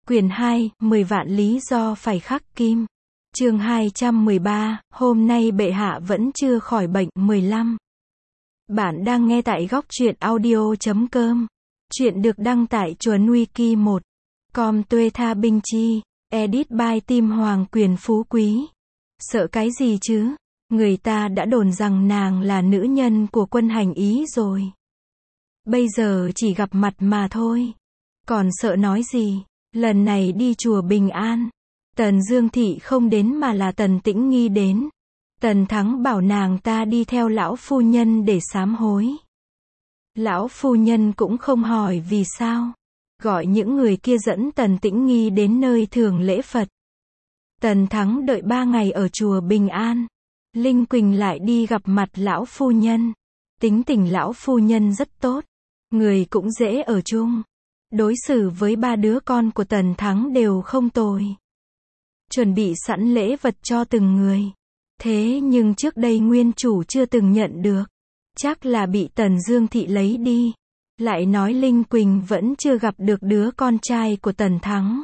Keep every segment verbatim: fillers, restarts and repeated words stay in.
Quyển hai, mười vạn lý do phải khắc kim. Chương hai trăm mười ba, hôm nay bệ hạ vẫn chưa khỏi bệnh. mười lăm. Bạn đang nghe tại góc truyện audio chấm com. Chuyện được đăng tại chuồn wiki một chấm com. Tuê Tha Binh Chi, edit by Tim Hoàng Quyền Phú Quý. Sợ cái gì chứ? Người ta đã đồn rằng nàng là nữ nhân của quân hành Ý rồi. Bây giờ chỉ gặp mặt mà thôi. Còn sợ nói gì? Lần này đi chùa Bình An, Tần Dương Thị không đến mà là Tần Tĩnh Nghi đến. Tần Thắng bảo nàng ta đi theo lão phu nhân để sám hối. Lão phu nhân cũng không hỏi vì sao. Gọi những người kia dẫn Tần Tĩnh Nghi đến nơi thường lễ Phật. Tần Thắng đợi ba ngày ở chùa Bình An. Linh Quỳnh lại đi gặp mặt lão phu nhân. Tính tình lão phu nhân rất tốt. Người cũng dễ ở chung. Đối xử với ba đứa con của Tần Thắng đều không tồi. Chuẩn bị sẵn lễ vật cho từng người. Thế nhưng trước đây nguyên chủ chưa từng nhận được. Chắc là bị Tần Dương Thị lấy đi. Lại nói Linh Quỳnh vẫn chưa gặp được đứa con trai của Tần Thắng.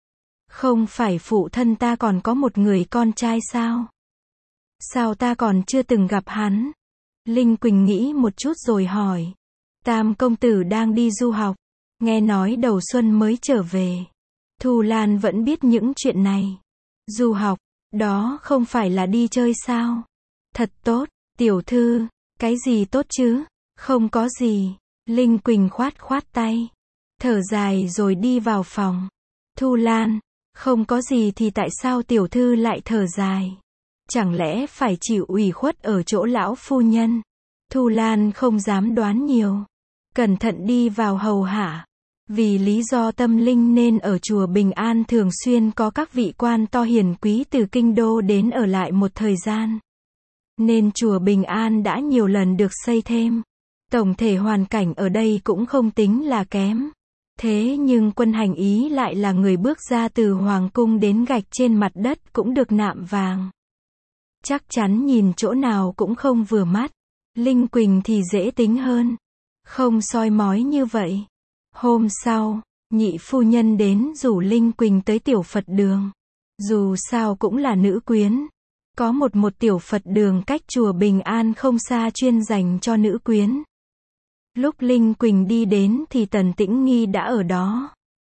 Không phải phụ thân ta còn có một người con trai sao? Sao ta còn chưa từng gặp hắn? Linh Quỳnh nghĩ một chút rồi hỏi. Tam công tử đang đi du học. Nghe nói đầu xuân mới trở về. Thu Lan vẫn biết những chuyện này. Du học, đó không phải là đi chơi sao? Thật tốt, tiểu thư, cái gì tốt chứ? Không có gì. Linh Quỳnh khoát khoát tay. Thở dài rồi đi vào phòng. Thu Lan, không có gì thì tại sao tiểu thư lại thở dài? Chẳng lẽ phải chịu ủy khuất ở chỗ lão phu nhân? Thu Lan không dám đoán nhiều. Cẩn thận đi vào hầu hạ. Vì lý do tâm linh nên ở chùa Bình An thường xuyên có các vị quan to hiền quý từ kinh đô đến ở lại một thời gian. Nên chùa Bình An đã nhiều lần được xây thêm. Tổng thể hoàn cảnh ở đây cũng không tính là kém. Thế nhưng quân hành Ý lại là người bước ra từ hoàng cung đến gạch trên mặt đất cũng được nạm vàng. Chắc chắn nhìn chỗ nào cũng không vừa mắt. Linh Quỳnh thì dễ tính hơn. Không soi mói như vậy. Hôm sau, nhị phu nhân đến rủ Linh Quỳnh tới tiểu Phật đường. Dù sao cũng là nữ quyến. Có một một tiểu Phật đường cách chùa Bình An không xa chuyên dành cho nữ quyến. Lúc Linh Quỳnh đi đến thì Tần Tĩnh Nghi đã ở đó.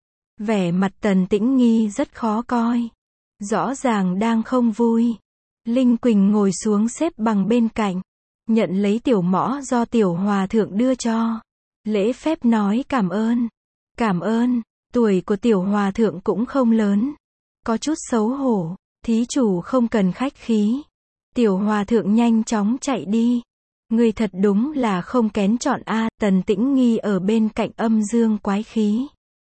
Vẻ mặt Tần Tĩnh Nghi rất khó coi. Rõ ràng đang không vui. Linh Quỳnh ngồi xuống xếp bằng bên cạnh. Nhận lấy tiểu mõ do tiểu hòa thượng đưa cho. Lễ phép nói cảm ơn. Cảm ơn, tuổi của tiểu hòa thượng cũng không lớn. Có chút xấu hổ, thí chủ không cần khách khí. Tiểu hòa thượng nhanh chóng chạy đi. Người thật đúng là không kén chọn a. Tần Tĩnh Nghi ở bên cạnh âm dương quái khí.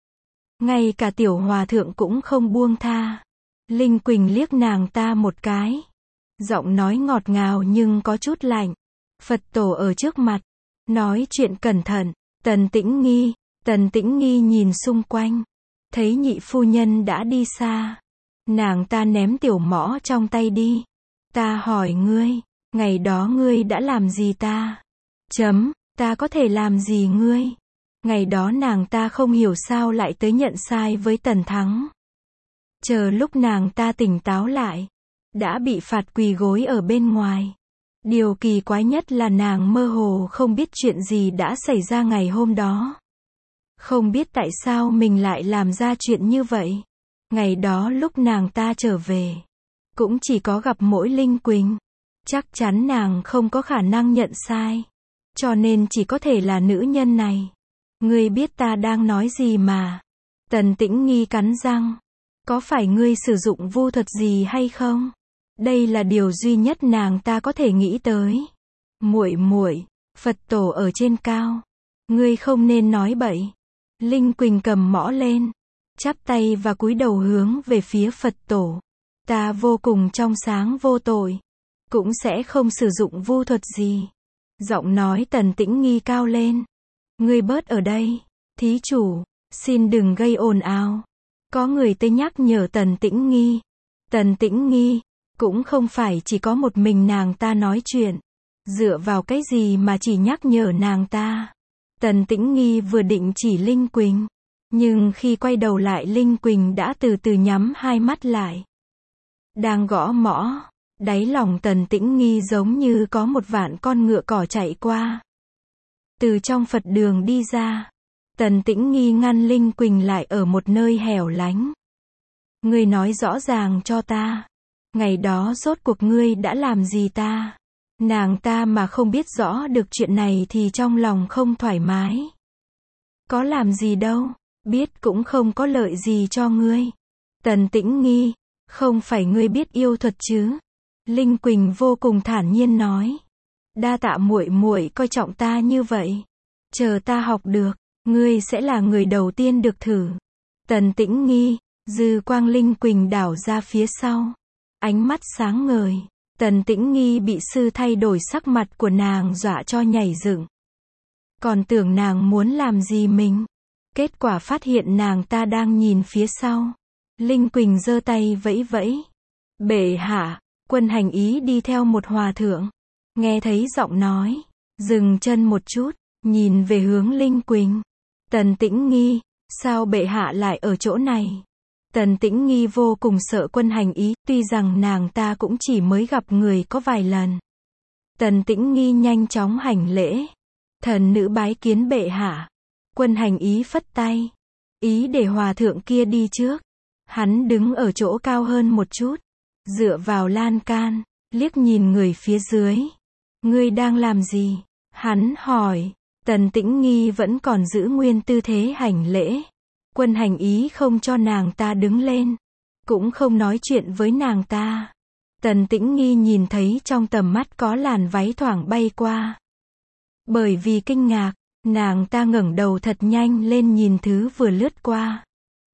Ngay cả tiểu hòa thượng cũng không buông tha. Linh Quỳnh liếc nàng ta một cái. Giọng nói ngọt ngào nhưng có chút lạnh. Phật tổ ở trước mặt. Nói chuyện cẩn thận. Tần Tĩnh Nghi, Tần Tĩnh Nghi nhìn xung quanh. Thấy nhị phu nhân đã đi xa. Nàng ta ném tiểu mõ trong tay đi. Ta hỏi ngươi, ngày đó ngươi đã làm gì ta? Chấm, ta có thể làm gì ngươi? Ngày đó nàng ta không hiểu sao lại tới nhận sai với Tần Thắng. Chờ lúc nàng ta tỉnh táo lại. Đã bị phạt quỳ gối ở bên ngoài. Điều kỳ quái nhất là nàng mơ hồ không biết chuyện gì đã xảy ra ngày hôm đó. Không biết tại sao mình lại làm ra chuyện như vậy. Ngày đó lúc nàng ta trở về, cũng chỉ có gặp mỗi Linh Quỳnh. Chắc chắn nàng không có khả năng nhận sai. Cho nên chỉ có thể là nữ nhân này. Ngươi biết ta đang nói gì mà. Tần Tĩnh Nghi cắn răng. Có phải ngươi sử dụng vu thuật gì hay không? Đây là điều duy nhất nàng ta có thể nghĩ tới. Muội muội, Phật tổ ở trên cao. Ngươi không nên nói bậy. Linh Quỳnh cầm mõ lên. Chắp tay và cúi đầu hướng về phía Phật tổ. Ta vô cùng trong sáng vô tội. Cũng sẽ không sử dụng vu thuật gì. Giọng nói Tần Tĩnh Nghi cao lên. Ngươi bớt ở đây. Thí chủ, xin đừng gây ồn ào. Có người tới nhắc nhở Tần Tĩnh Nghi. Tần Tĩnh Nghi. Cũng không phải chỉ có một mình nàng ta nói chuyện. Dựa vào cái gì mà chỉ nhắc nhở nàng ta? Tần Tĩnh Nghi vừa định chỉ Linh Quỳnh. Nhưng khi quay đầu lại Linh Quỳnh đã từ từ nhắm hai mắt lại. Đang gõ mõ, đáy lòng Tần Tĩnh Nghi giống như có một vạn con ngựa cỏ chạy qua. Từ trong Phật đường đi ra, Tần Tĩnh Nghi ngăn Linh Quỳnh lại ở một nơi hẻo lánh. Ngươi nói rõ ràng cho ta. Ngày đó rốt cuộc ngươi đã làm gì ta? Nàng ta mà không biết rõ được chuyện này thì trong lòng không thoải mái. Có làm gì đâu, biết cũng không có lợi gì cho ngươi. Tần Tĩnh Nghi, không phải ngươi biết yêu thuật chứ? Linh Quỳnh vô cùng thản nhiên nói. Đa tạ muội muội coi trọng ta như vậy. Chờ ta học được, ngươi sẽ là người đầu tiên được thử. Tần Tĩnh Nghi, dư quang Linh Quỳnh đảo ra phía sau. Ánh mắt sáng ngời. Tần Tĩnh Nghi bị sư thay đổi sắc mặt của nàng dọa cho nhảy dựng. Còn tưởng nàng muốn làm gì mình. Kết quả phát hiện nàng ta đang nhìn phía sau. Linh Quỳnh giơ tay vẫy vẫy. Bệ hạ, Quân Hành Ý đi theo một hòa thượng. Nghe thấy giọng nói, dừng chân một chút, nhìn về hướng Linh Quỳnh. Tần Tĩnh Nghi, sao bệ hạ lại ở chỗ này? Tần Tĩnh Nghi vô cùng sợ Quân Hành Ý, tuy rằng nàng ta cũng chỉ mới gặp người có vài lần. Tần Tĩnh Nghi nhanh chóng hành lễ. Thần nữ bái kiến bệ hạ. Quân Hành Ý phất tay. Ý để hòa thượng kia đi trước. Hắn đứng ở chỗ cao hơn một chút. Dựa vào lan can, liếc nhìn người phía dưới. Ngươi đang làm gì? Hắn hỏi. Tần Tĩnh Nghi vẫn còn giữ nguyên tư thế hành lễ. Quân Hành Ý không cho nàng ta đứng lên. Cũng không nói chuyện với nàng ta. Tần Tĩnh Nghi nhìn thấy trong tầm mắt có làn váy thoảng bay qua. Bởi vì kinh ngạc, nàng ta ngẩng đầu thật nhanh lên nhìn thứ vừa lướt qua.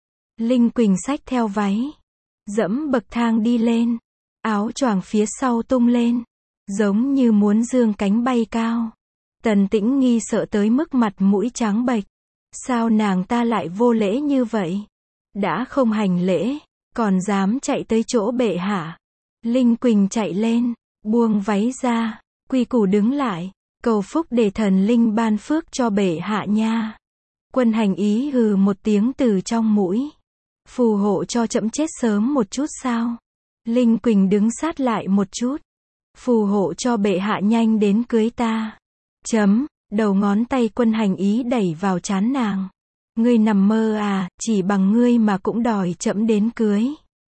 Linh Quỳnh xách theo váy. Dẫm bậc thang đi lên. Áo choàng phía sau tung lên. Giống như muốn dương cánh bay cao. Tần Tĩnh Nghi sợ tới mức mặt mũi trắng bệch. Sao nàng ta lại vô lễ như vậy? Đã không hành lễ, còn dám chạy tới chỗ bệ hạ. Linh Quỳnh chạy lên, buông váy ra, quy củ đứng lại, cầu phúc để thần linh ban phước cho bệ hạ nha. Quân Hành Ý hừ một tiếng từ trong mũi. Phù hộ cho trẫm chết sớm một chút sao? Linh Quỳnh đứng sát lại một chút. Phù hộ cho bệ hạ nhanh đến cưới ta. Chấm. Đầu ngón tay Quân Hành Ý đẩy vào trán nàng. Ngươi nằm mơ à, chỉ bằng ngươi mà cũng đòi trẫm đến cưới.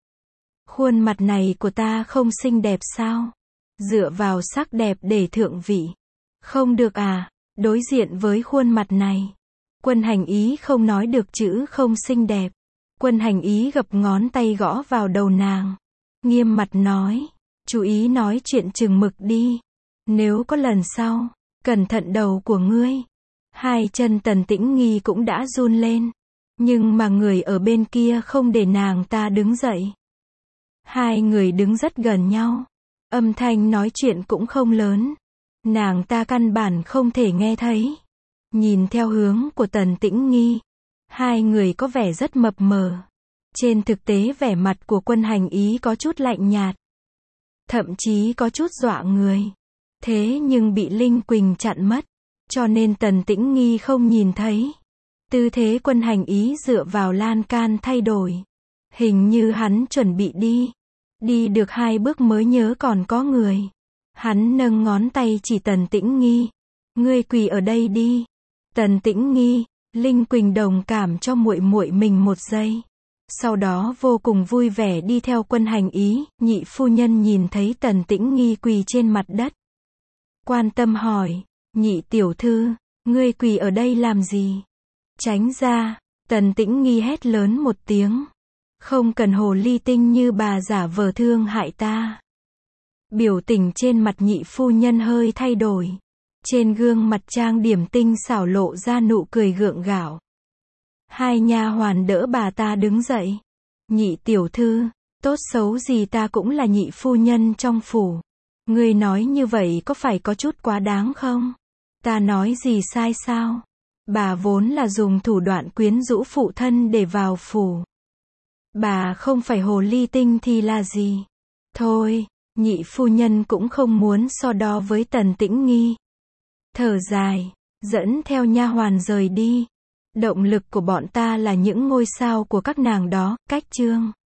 Khuôn mặt này của ta không xinh đẹp sao? Dựa vào sắc đẹp để thượng vị. Không được à, đối diện với khuôn mặt này. Quân Hành Ý không nói được chữ không xinh đẹp. Quân Hành Ý gập ngón tay gõ vào đầu nàng. Nghiêm mặt nói, chú ý nói chuyện chừng mực đi. Nếu có lần sau, cẩn thận đầu của ngươi. Hai chân Tần Tĩnh Nghi cũng đã run lên. Nhưng mà người ở bên kia không để nàng ta đứng dậy. Hai người đứng rất gần nhau. Âm thanh nói chuyện cũng không lớn. Nàng ta căn bản không thể nghe thấy. Nhìn theo hướng của Tần Tĩnh Nghi. Hai người có vẻ rất mập mờ. Trên thực tế vẻ mặt của Quân Hành Ý có chút lạnh nhạt. Thậm chí có chút dọa người. Thế nhưng bị Linh Quỳnh chặn mất. Cho nên Tần Tĩnh Nghi không nhìn thấy. Tư thế Quân Hành Ý dựa vào lan can thay đổi. Hình như hắn chuẩn bị đi. Đi được hai bước mới nhớ còn có người. Hắn nâng ngón tay chỉ Tần Tĩnh Nghi. Ngươi quỳ ở đây đi. Tần Tĩnh Nghi, Linh Quỳnh đồng cảm cho muội muội mình một giây. Sau đó vô cùng vui vẻ đi theo Quân Hành Ý. Nhị phu nhân nhìn thấy Tần Tĩnh Nghi quỳ trên mặt đất. Quan tâm hỏi, nhị tiểu thư, ngươi quỳ ở đây làm gì? Tránh ra. Tần Tĩnh Nghi hét lớn một tiếng. Không cần hồ ly tinh như bà giả vờ thương hại ta. Biểu tình trên mặt nhị phu nhân hơi thay đổi. Trên gương mặt trang điểm tinh xảo lộ ra nụ cười gượng gạo. Hai nha hoàn đỡ bà ta đứng dậy. Nhị tiểu thư, tốt xấu gì ta cũng là nhị phu nhân trong phủ. Ngươi nói như vậy có phải có chút quá đáng không? Ta nói gì sai sao? Bà vốn là dùng thủ đoạn quyến rũ phụ thân để vào phủ. Bà không phải hồ ly tinh thì là gì? Thôi, nhị phu nhân cũng không muốn so đo với Tần Tĩnh Nghi. Thở dài, dẫn theo nha hoàn rời đi. Động lực của bọn ta là những ngôi sao của các nàng đó, cách chương.